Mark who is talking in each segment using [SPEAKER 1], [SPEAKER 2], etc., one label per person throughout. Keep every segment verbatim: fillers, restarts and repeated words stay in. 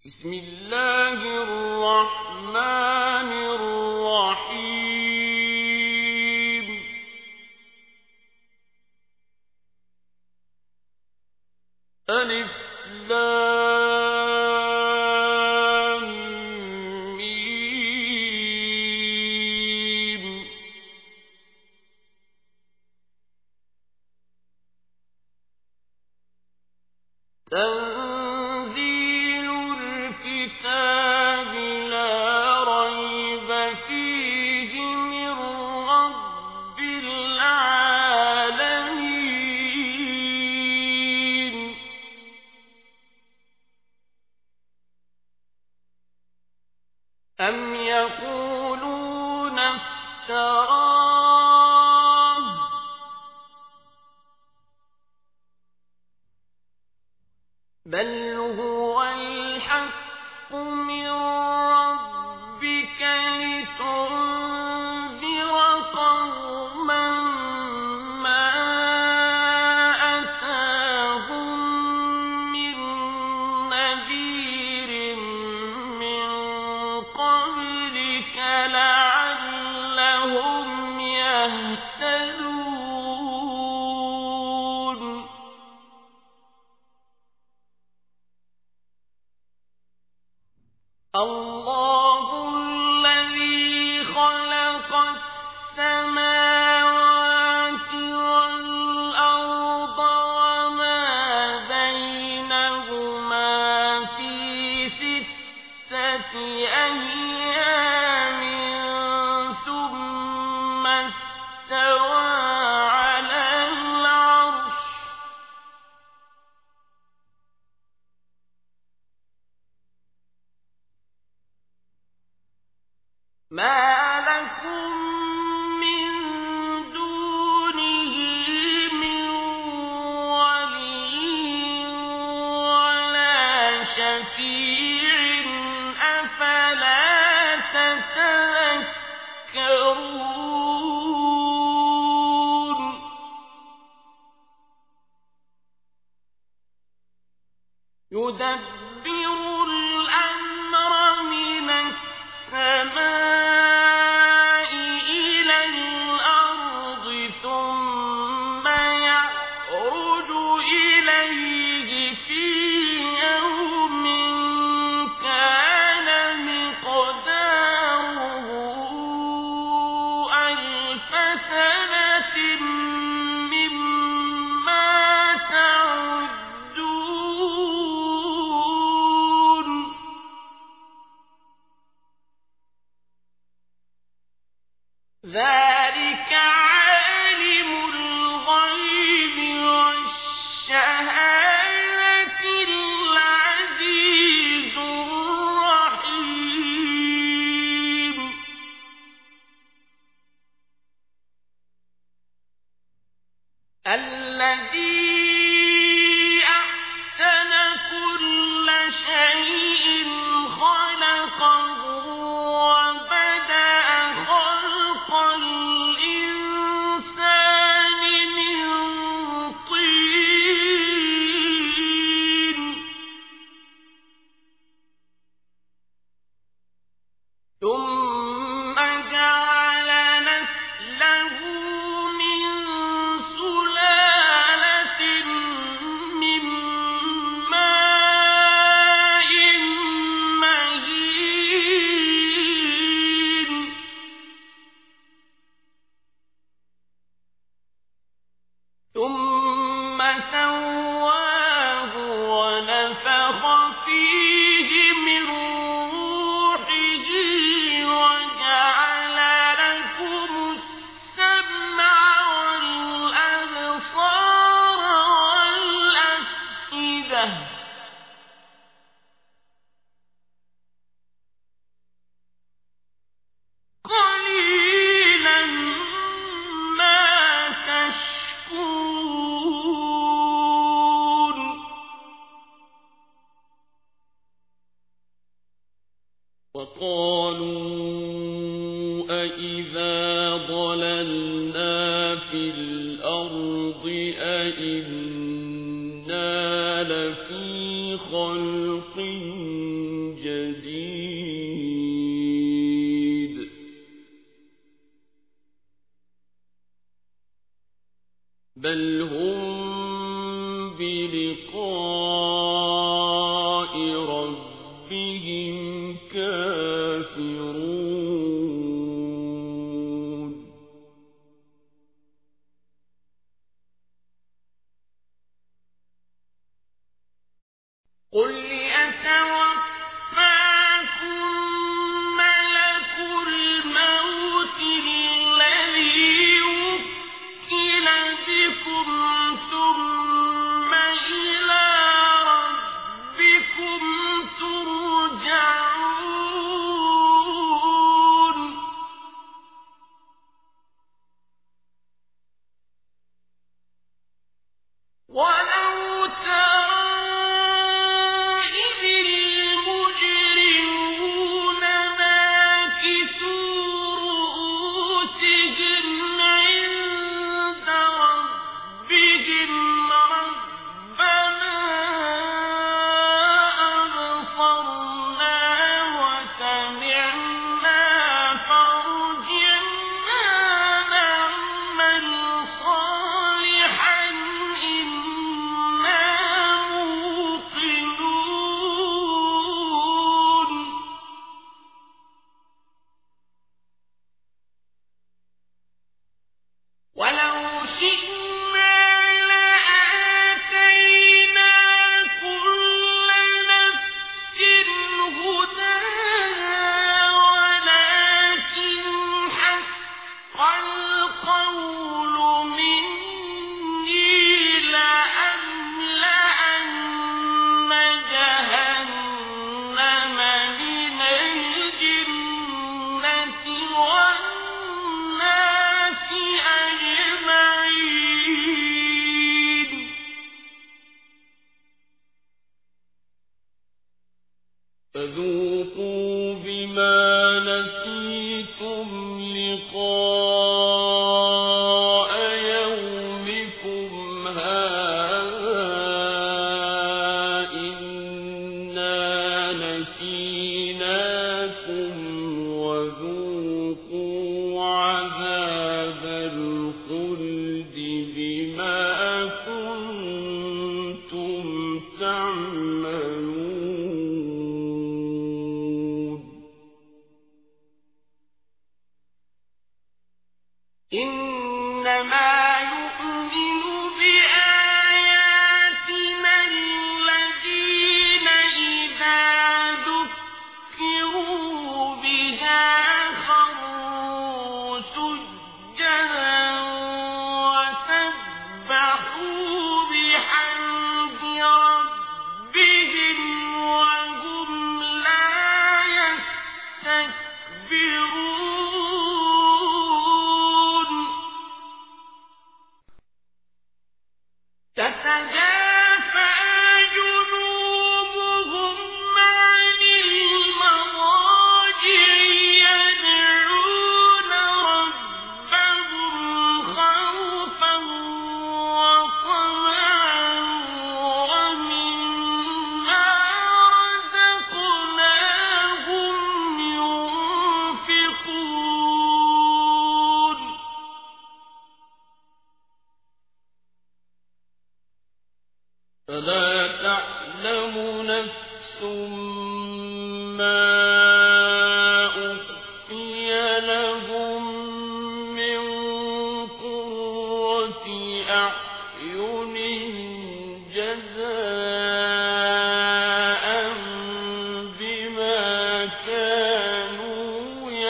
[SPEAKER 1] بسم الله الرحمن الرحيم ألف لام ميم تنزيل الكتاب لا ريب فيه من رب العالمين أم يقولون افتراه بل هو الحق من ربك لتنذر قوما ما أتاهم من نذير من قبلك لعلهم يهتدون الله الذي خلق السماوات والأرض وما بينهما في ستة أيام ثم استوى على العرش ما لكم من دونه من ولي ولا شفيع أفلا تتذكرون يدبر الأمر من السماء إلى الأرض ثم يعرج إليه في يوم كان مقداره ألف سنة مما تعدون ذلك عالم الغيب والشهادة العزيز الرحيم الذي أحسن كل شيء خلقه وبدأ خلق الإنسان من طين ثم جعل نسله من سلالة من ماء مهين ثم سواه ونفخ فيه من روحه وجعل لكم السمع والأبصار والأفئدة قليلا ما تشكرون وقالوا أإذا ضللنا في الأرض أإنا لفي خلق جديد بل هم بلقاء ربهم كافرون قل يتوفاكم ملك الموت الذي وكل بكم ثم إلى ربكم ترجعون ولو ترى إذ المجرمون ناكسوا رؤوسهم عند ربهم ربنا أبصرنا وسمعنا فارجعنا نعمل صالحا إنا موقنون ولو شئنا لآتينا كل نفس هداها ولكن حق القول مني لأملأن جهنم من الجنة والناس أجمعين فذوقوا بما نسيتم لقاء يومكم هذا إنا نسيناكم وذوقوا عذاب الخلد بما كنتم تعملون إنما يؤمن بآياتنا الذين إذا ذكروا بها خروا سجدا وسبحوا بحمد ربهم وهم لا يستكبرون تتجافى جنوبهم عن المضاجع يدعون ربهم خوفا وطمعا ومما رزقناهم ينفقون فلا تعلم نفس ما أخفي لهم من قرة أعين جزاء بما كانوا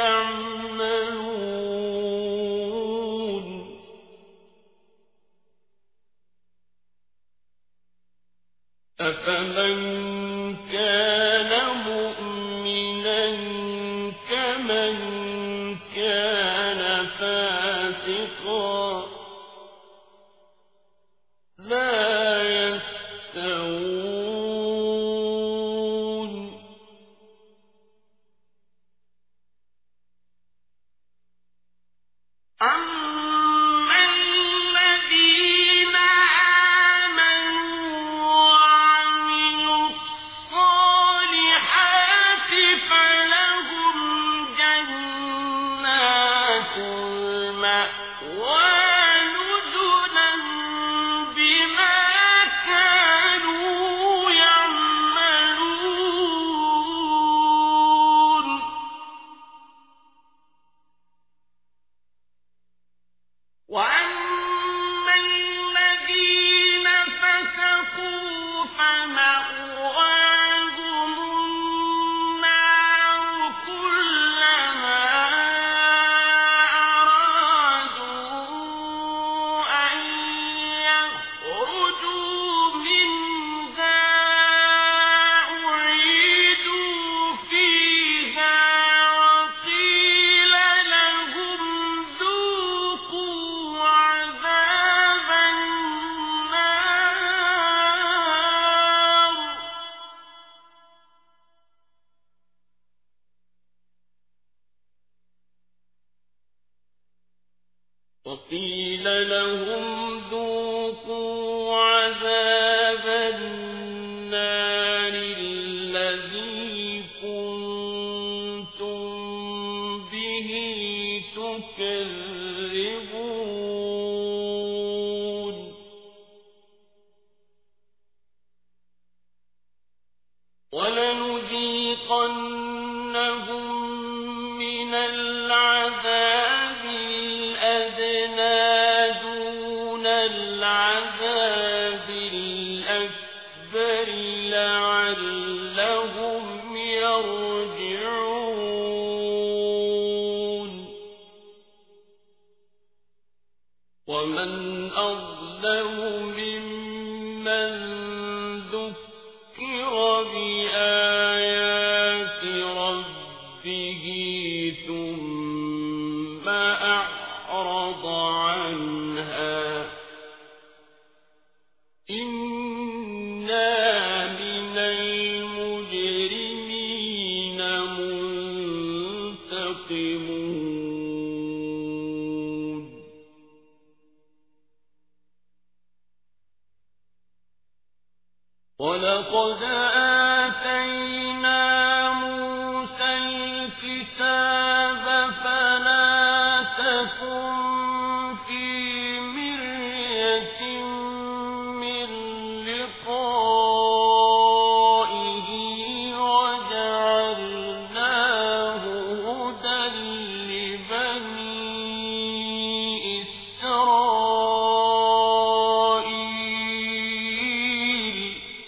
[SPEAKER 1] يعملون أفمن كان مؤمنا قيل لهم ذوقوا عذاب النار الذي كنتم به تكذبون ولنذيقنهم من العذاب الأدنى دون العذاب الأكبر لعلهم يرجعون ومن أظلم ممن ذكر بآيات ربه ثم أعرض عنها إنا من المجرمين منتقمون ولقد آتينا موسى الكتاب فلا تكن في مرية من لقائه وجعلناه هدى لبني إسرائيل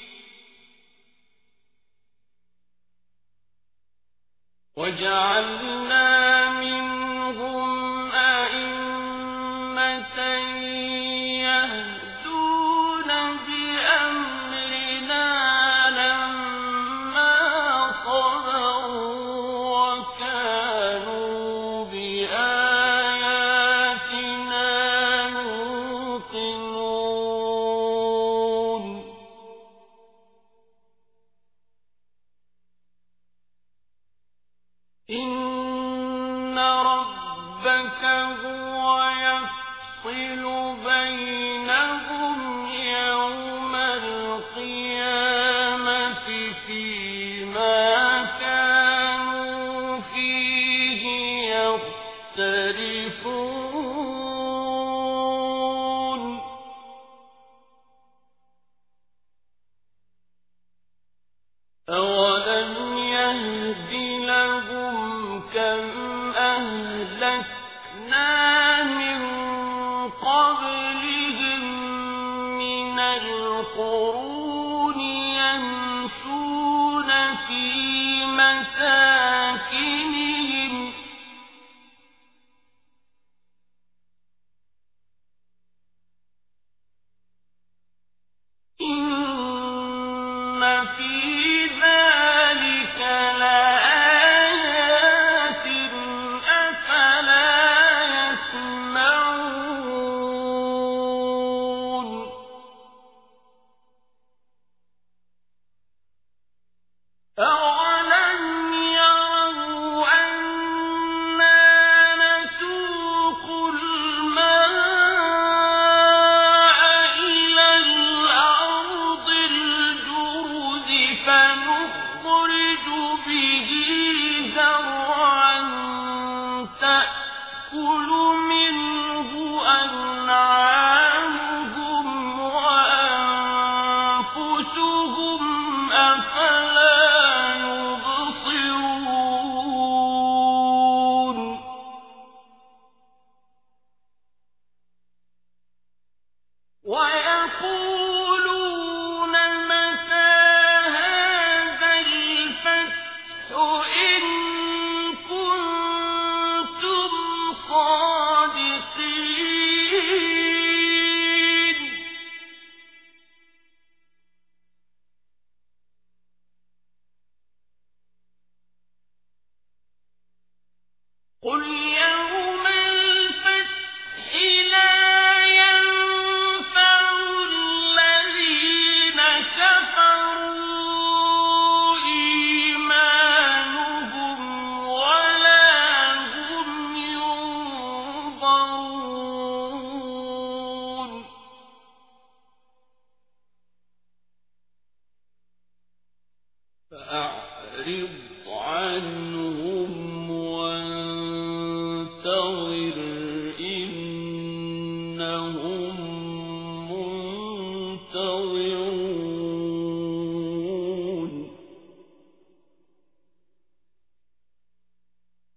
[SPEAKER 1] وجعلنا منهم أئمة يهدون بأمرنا لما صبروا وكانوا بآياتنا يوقنون إن ربك هو يفصل بينهم يوم القيامة فيما كانوا فيه يختلفون أولم يهد لهم كم